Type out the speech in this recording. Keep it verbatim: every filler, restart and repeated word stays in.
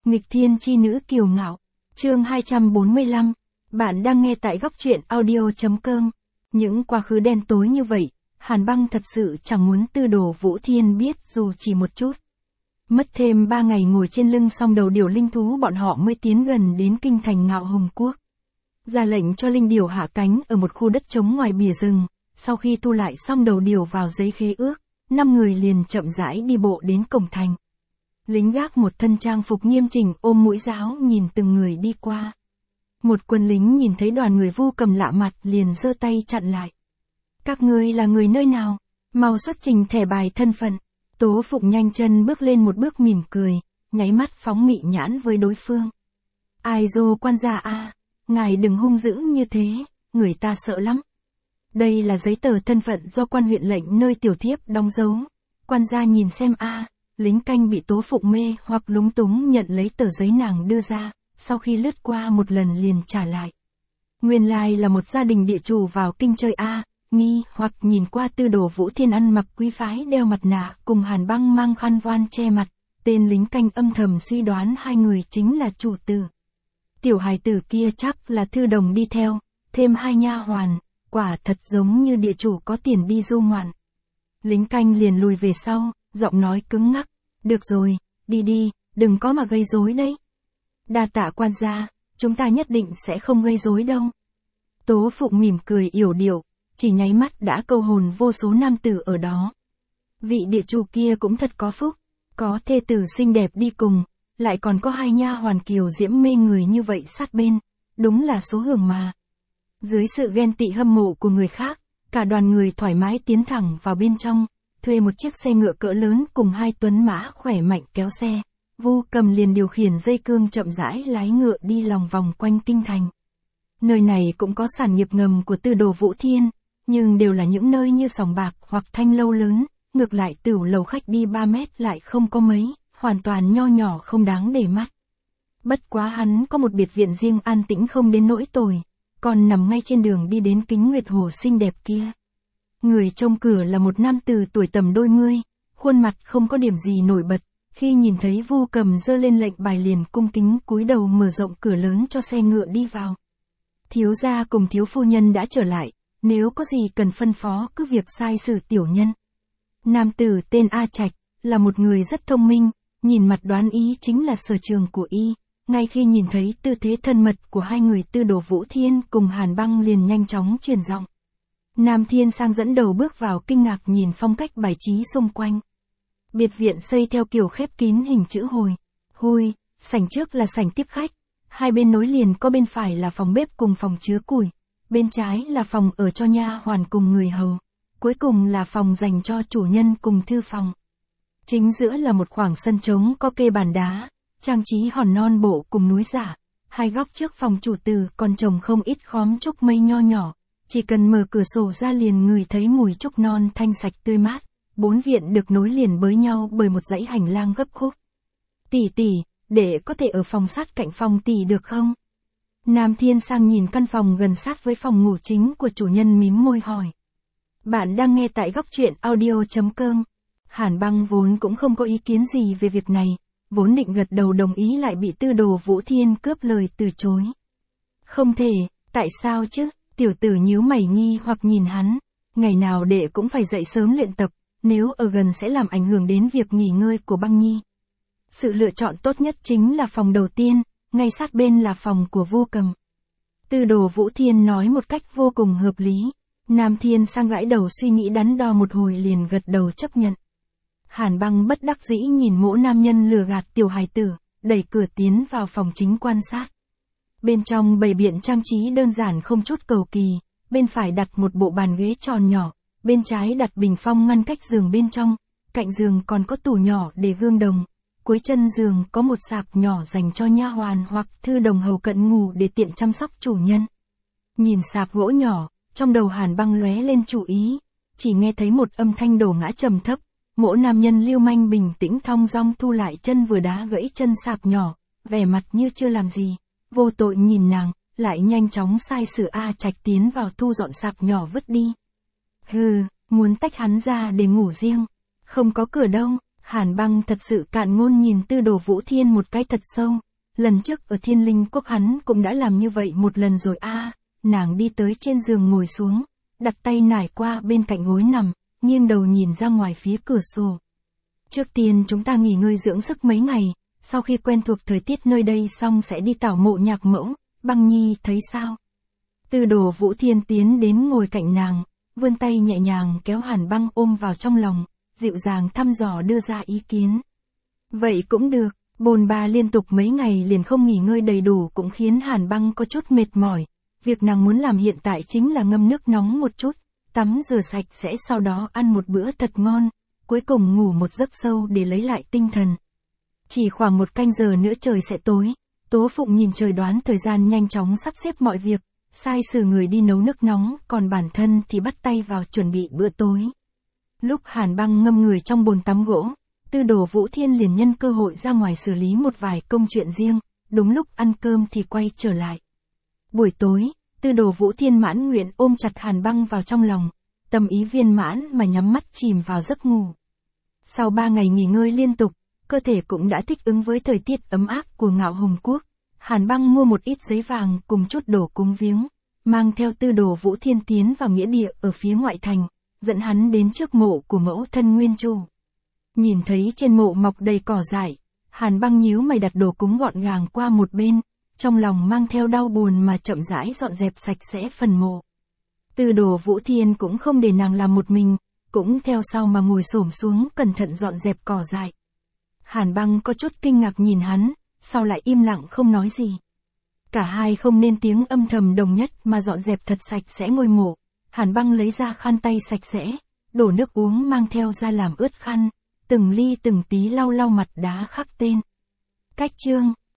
Nghịch thiên chi nữ kiều ngạo. Chương hai trăm bốn mươi lăm. Bạn đang nghe tại góc truyện audio.com. Những quá khứ đen tối như vậy, Hàn Băng thật sự chẳng muốn Tư Đồ Vũ Thiên biết dù chỉ một chút. Mất thêm ba ngày ngồi trên lưng song đầu điểu linh thú bọn họ mới tiến gần đến kinh thành Ngạo Hùng Quốc. Ra lệnh cho linh điểu hạ cánh ở một khu đất trống ngoài bìa rừng, sau khi thu lại song đầu điểu vào giấy khế ước, năm người liền chậm rãi đi bộ đến cổng thành. Lính gác một thân trang phục nghiêm chỉnh ôm mũi giáo nhìn từng người đi qua. Một quân lính nhìn thấy đoàn người Vu Cầm lạ mặt liền giơ tay chặn lại. Các ngươi là người nơi nào? Mau xuất trình thẻ bài thân phận. Tố Phụng nhanh chân bước lên một bước mỉm cười, nháy mắt phóng mị nhãn với đối phương. Ai dô quan gia a, ngài đừng hung dữ như thế, người ta sợ lắm. Đây là giấy tờ thân phận do quan huyện lệnh nơi tiểu thiếp đóng dấu. Quan gia nhìn xem a. Lính canh bị Tố Phụng mê hoặc lúng túng nhận lấy tờ giấy nàng đưa ra, sau khi lướt qua một lần liền trả lại. Nguyên lai là một gia đình địa chủ vào kinh chơi a. Nghi hoặc nhìn qua Tư Đồ Vũ Thiên ăn mặc quý phái đeo mặt nạ cùng Hàn Băng mang khăn voan che mặt, tên lính canh âm thầm suy đoán hai người chính là chủ tử. Tiểu hài tử kia chắc là thư đồng đi theo, thêm hai nha hoàn, quả thật giống như địa chủ có tiền đi du ngoạn. Lính canh liền lùi về sau, giọng nói cứng ngắc, được rồi, đi đi, đừng có mà gây rối đấy. Đa tạ quan gia, chúng ta nhất định sẽ không gây rối đâu. Tố Phụng mỉm cười yểu điệu, chỉ nháy mắt đã câu hồn vô số nam tử ở đó. Vị địa chủ kia cũng thật có phúc, có thê tử xinh đẹp đi cùng, lại còn có hai nha hoàn kiều diễm mê người như vậy sát bên, đúng là số hưởng mà. Dưới sự ghen tị hâm mộ của người khác, cả đoàn người thoải mái tiến thẳng vào bên trong, thuê một chiếc xe ngựa cỡ lớn cùng hai tuấn mã khỏe mạnh kéo xe. Vu Cầm liền điều khiển dây cương chậm rãi lái ngựa đi lòng vòng quanh kinh thành. Nơi này cũng có sản nghiệp ngầm của Tư Đồ Vũ Thiên, nhưng đều là những nơi như sòng bạc hoặc thanh lâu lớn, ngược lại tửu lầu khách đi ba mét lại không có mấy, hoàn toàn nho nhỏ không đáng để mắt. Bất quá hắn có một biệt viện riêng an tĩnh không đến nỗi tồi, còn nằm ngay trên đường đi đến Kính Nguyệt Hồ xinh đẹp kia. Người trông cửa là một nam tử tuổi tầm đôi mươi, khuôn mặt không có điểm gì nổi bật, khi nhìn thấy Vu Cầm giơ lên lệnh bài liền cung kính cúi đầu mở rộng cửa lớn cho xe ngựa đi vào. Thiếu gia cùng thiếu phu nhân đã trở lại, nếu có gì cần phân phó cứ việc sai sử tiểu nhân. Nam tử tên A Trạch, là một người rất thông minh, nhìn mặt đoán ý chính là sở trường của y, ngay khi nhìn thấy tư thế thân mật của hai người Tư Đồ Vũ Thiên cùng Hàn Băng liền nhanh chóng truyền giọng. Nam Thiên Sang dẫn đầu bước vào kinh ngạc nhìn phong cách bài trí xung quanh. Biệt viện xây theo kiểu khép kín hình chữ hồi. Hui, sảnh trước là sảnh tiếp khách. Hai bên nối liền có bên phải là phòng bếp cùng phòng chứa củi. Bên trái là phòng ở cho nha hoàn cùng người hầu. Cuối cùng là phòng dành cho chủ nhân cùng thư phòng. Chính giữa là một khoảng sân trống có kê bàn đá, trang trí hòn non bộ cùng núi giả. Hai góc trước phòng chủ tử còn trồng không ít khóm trúc mây nho nhỏ. Chỉ cần mở cửa sổ ra liền ngửi thấy mùi trúc non thanh sạch tươi mát. Bốn viện được nối liền với nhau bởi một dãy hành lang gấp khúc. Tỷ tỷ, để có thể ở phòng sát cạnh phòng tỷ được không? Nam Thiên Sang nhìn căn phòng gần sát với phòng ngủ chính của chủ nhân mím môi hỏi. Bạn đang nghe tại góc truyện audio.com. Hàn Băng vốn cũng không có ý kiến gì về việc này, vốn định gật đầu đồng ý lại bị Tư Đồ Vũ Thiên cướp lời từ chối. Không thể, tại sao chứ? Tiểu tử nhíu mày nghi hoặc nhìn hắn, ngày nào đệ cũng phải dậy sớm luyện tập, nếu ở gần sẽ làm ảnh hưởng đến việc nghỉ ngơi của Băng Nhi. Sự lựa chọn tốt nhất chính là phòng đầu tiên, ngay sát bên là phòng của Vu Cầm. Tư Đồ Vũ Thiên nói một cách vô cùng hợp lý, Nam Thiên Sang gãi đầu suy nghĩ đắn đo một hồi liền gật đầu chấp nhận. Hàn Băng bất đắc dĩ nhìn mỗ nam nhân lừa gạt tiểu hài tử, đẩy cửa tiến vào phòng chính quan sát. Bên trong bày biện trang trí đơn giản không chút cầu kỳ, bên phải đặt một bộ bàn ghế tròn nhỏ, bên trái đặt bình phong ngăn cách giường bên trong, cạnh giường còn có tủ nhỏ để gương đồng, cuối chân giường có một sạp nhỏ dành cho nha hoàn hoặc thư đồng hầu cận ngủ để tiện chăm sóc chủ nhân. Nhìn sạp gỗ nhỏ, trong đầu Hàn Băng lóe lên chủ ý, chỉ nghe thấy một âm thanh đổ ngã trầm thấp, mỗ nam nhân lưu manh bình tĩnh thong dong thu lại chân vừa đá gãy chân sạp nhỏ, vẻ mặt như chưa làm gì. Vô tội nhìn nàng, lại nhanh chóng sai sử A Trạch tiến vào thu dọn sạp nhỏ vứt đi. Hừ, muốn tách hắn ra để ngủ riêng. Không có cửa đâu, Hàn Băng thật sự cạn ngôn nhìn Tư Đồ Vũ Thiên một cái thật sâu. Lần trước ở Thiên Linh Quốc hắn cũng đã làm như vậy một lần rồi a. À, nàng đi tới trên giường ngồi xuống, đặt tay nải qua bên cạnh gối nằm, nghiêng đầu nhìn ra ngoài phía cửa sổ. Trước tiên chúng ta nghỉ ngơi dưỡng sức mấy ngày, sau khi quen thuộc thời tiết nơi đây xong sẽ đi tảo mộ nhạc mẫu, Băng Nhi thấy sao? Tư Đồ Vũ Thiên tiến đến ngồi cạnh nàng, vươn tay nhẹ nhàng kéo Hàn Băng ôm vào trong lòng, dịu dàng thăm dò đưa ra ý kiến. Vậy cũng được, bồn ba liên tục mấy ngày liền không nghỉ ngơi đầy đủ cũng khiến Hàn Băng có chút mệt mỏi. Việc nàng muốn làm hiện tại chính là ngâm nước nóng một chút, tắm rửa sạch sẽ sau đó ăn một bữa thật ngon, cuối cùng ngủ một giấc sâu để lấy lại tinh thần. Chỉ khoảng một canh giờ nữa trời sẽ tối, Tố Phụng nhìn trời đoán thời gian nhanh chóng sắp xếp mọi việc, sai sử người đi nấu nước nóng, còn bản thân thì bắt tay vào chuẩn bị bữa tối. Lúc Hàn Băng ngâm người trong bồn tắm gỗ, Tư Đồ Vũ Thiên liền nhân cơ hội ra ngoài xử lý một vài công chuyện riêng, đúng lúc ăn cơm thì quay trở lại. Buổi tối, Tư Đồ Vũ Thiên mãn nguyện ôm chặt Hàn Băng vào trong lòng, tâm ý viên mãn mà nhắm mắt chìm vào giấc ngủ. Sau ba ngày nghỉ ngơi liên tục, cơ thể cũng đã thích ứng với thời tiết ấm áp của Ngạo Hồng Quốc. Hàn Băng mua một ít giấy vàng cùng chút đồ cúng viếng, mang theo Tư Đồ Vũ Thiên tiến vào nghĩa địa ở phía ngoại thành, dẫn hắn đến trước mộ của mẫu thân Nguyên Chu. Nhìn thấy trên mộ mọc đầy cỏ dại, Hàn Băng nhíu mày đặt đồ cúng gọn gàng qua một bên, trong lòng mang theo đau buồn mà chậm rãi dọn dẹp sạch sẽ phần mộ. Tư Đồ Vũ Thiên cũng không để nàng làm một mình, cũng theo sau mà ngồi xổm xuống cẩn thận dọn dẹp cỏ dại. Hàn Băng có chút kinh ngạc nhìn hắn, sau lại im lặng không nói gì. Cả hai không nên tiếng âm thầm đồng nhất mà dọn dẹp thật sạch sẽ ngôi mộ. Hàn Băng lấy ra khăn tay sạch sẽ, đổ nước uống mang theo ra làm ướt khăn, từng ly từng tí lau lau mặt đá khắc tên. Cách chương